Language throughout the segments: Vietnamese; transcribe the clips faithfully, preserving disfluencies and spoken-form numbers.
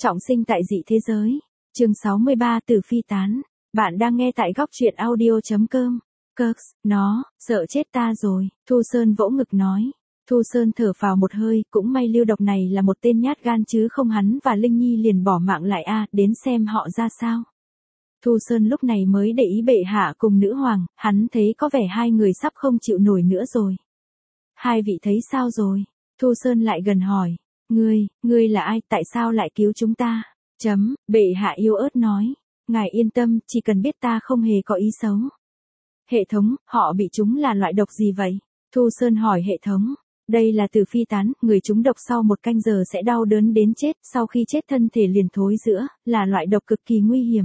Trọng sinh tại dị thế giới. Chương sáu mươi ba Tử phi tán. Bạn đang nghe tại góc truyện audio.com. Kirk, nó, sợ chết ta rồi, Thu Sơn vỗ ngực nói. Thu Sơn thở phào một hơi, cũng may Lưu Độc này là một tên nhát gan chứ không hắn và Linh Nhi liền bỏ mạng lại a, đến xem họ ra sao. Thu Sơn lúc này mới để ý bệ hạ cùng nữ hoàng, hắn thấy có vẻ hai người sắp không chịu nổi nữa rồi. Hai vị thấy sao rồi? Thu Sơn lại gần hỏi. Ngươi, ngươi là ai, tại sao lại cứu chúng ta? Chấm, bệ hạ yếu ớt nói. Ngài yên tâm, chỉ cần biết ta không hề có ý xấu. Hệ thống, họ bị chúng là loại độc gì vậy? Thu Sơn hỏi hệ thống. Đây là tử phi tán, người chúng độc sau một canh giờ sẽ đau đớn đến chết, sau khi chết thân thể liền thối rữa, là loại độc cực kỳ nguy hiểm.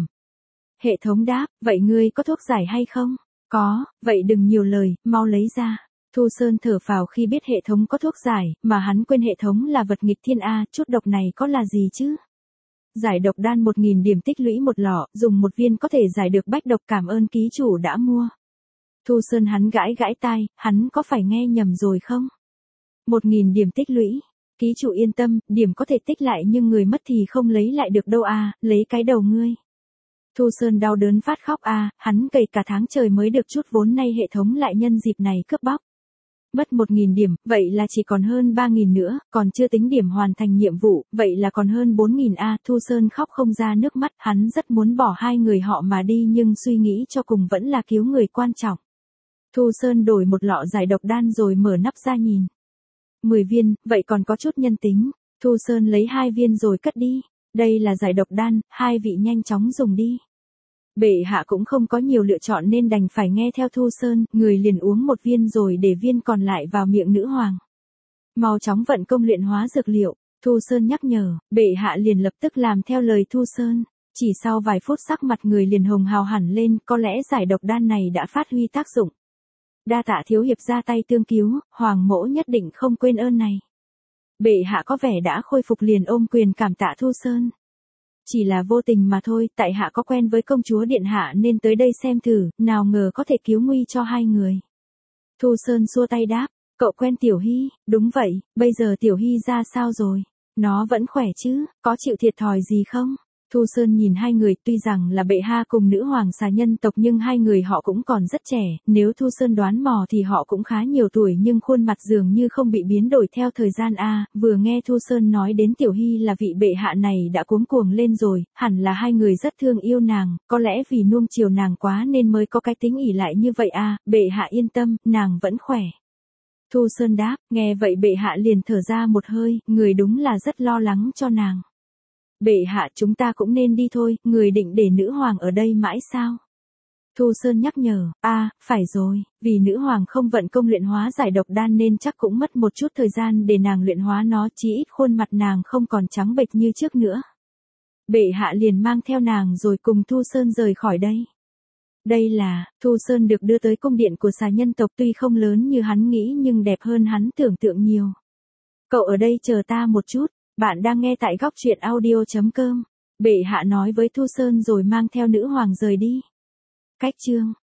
Hệ thống đáp, vậy ngươi có thuốc giải hay không? Có, vậy đừng nhiều lời, mau lấy ra. Thu Sơn thở phào khi biết hệ thống có thuốc giải, mà hắn quên hệ thống là vật nghịch thiên a, chút độc này có là gì chứ? Giải độc đan một nghìn điểm tích lũy một lọ, dùng một viên có thể giải được bách độc, cảm ơn ký chủ đã mua. Thu Sơn hắn gãi gãi tai, hắn có phải nghe nhầm rồi không? Một nghìn điểm tích lũy. Ký chủ yên tâm, điểm có thể tích lại nhưng người mất thì không lấy lại được đâu a, lấy cái đầu ngươi. Thu Sơn đau đớn phát khóc a, hắn cày cả tháng trời mới được chút vốn, nay hệ thống lại nhân dịp này cướp bóc. Mất một nghìn điểm, vậy là chỉ còn hơn ba nghìn nữa, còn chưa tính điểm hoàn thành nhiệm vụ, vậy là còn hơn bốn nghìn a, Thu Sơn khóc không ra nước mắt, hắn rất muốn bỏ hai người họ mà đi nhưng suy nghĩ cho cùng vẫn là cứu người quan trọng. Thu Sơn đổi một lọ giải độc đan rồi mở nắp ra nhìn. mười viên, vậy còn có chút nhân tính. Thu Sơn lấy hai viên rồi cất đi. Đây là giải độc đan, hai vị nhanh chóng dùng đi. Bệ hạ cũng không có nhiều lựa chọn nên đành phải nghe theo Thu Sơn, người liền uống một viên rồi để viên còn lại vào miệng nữ hoàng. Mau chóng vận công luyện hóa dược liệu, Thu Sơn nhắc nhở, bệ hạ liền lập tức làm theo lời Thu Sơn. Chỉ sau vài phút sắc mặt người liền hồng hào hẳn lên, có lẽ giải độc đan này đã phát huy tác dụng. Đa tạ thiếu hiệp ra tay tương cứu, hoàng mỗ nhất định không quên ơn này. Bệ hạ có vẻ đã khôi phục liền ôm quyền cảm tạ Thu Sơn. Chỉ là vô tình mà thôi, tại hạ có quen với công chúa điện hạ nên tới đây xem thử, nào ngờ có thể cứu nguy cho hai người. Thu Sơn xua tay đáp, cậu quen Tiểu Hy, đúng vậy, bây giờ Tiểu Hy ra sao rồi? Nó vẫn khỏe chứ, có chịu thiệt thòi gì không? Thu Sơn nhìn hai người, tuy rằng là bệ hạ cùng nữ hoàng xà nhân tộc nhưng hai người họ cũng còn rất trẻ, nếu Thu Sơn đoán mò thì họ cũng khá nhiều tuổi nhưng khuôn mặt dường như không bị biến đổi theo thời gian a. Vừa nghe Thu Sơn nói đến Tiểu Hy là vị bệ hạ này đã cuống cuồng lên rồi, hẳn là hai người rất thương yêu nàng, có lẽ vì nuông chiều nàng quá nên mới có cái tính ỷ lại như vậy a. Bệ hạ yên tâm, nàng vẫn khỏe. Thu Sơn đáp, nghe vậy bệ hạ liền thở ra một hơi, người đúng là rất lo lắng cho nàng. Bệ hạ, chúng ta cũng nên đi thôi, người định để nữ hoàng ở đây mãi sao? Thu Sơn nhắc nhở, a, à, phải rồi, vì nữ hoàng không vận công luyện hóa giải độc đan nên chắc cũng mất một chút thời gian để nàng luyện hóa nó, chí ít khuôn mặt nàng không còn trắng bệch như trước nữa. Bệ hạ liền mang theo nàng rồi cùng Thu Sơn rời khỏi đây. Đây là, Thu Sơn được đưa tới cung điện của xà nhân tộc, tuy không lớn như hắn nghĩ nhưng đẹp hơn hắn tưởng tượng nhiều. Cậu ở đây chờ ta một chút. Bạn đang nghe tại góc truyện audio.com. Bệ hạ nói với Thu Sơn rồi mang theo nữ hoàng rời đi. Cách chương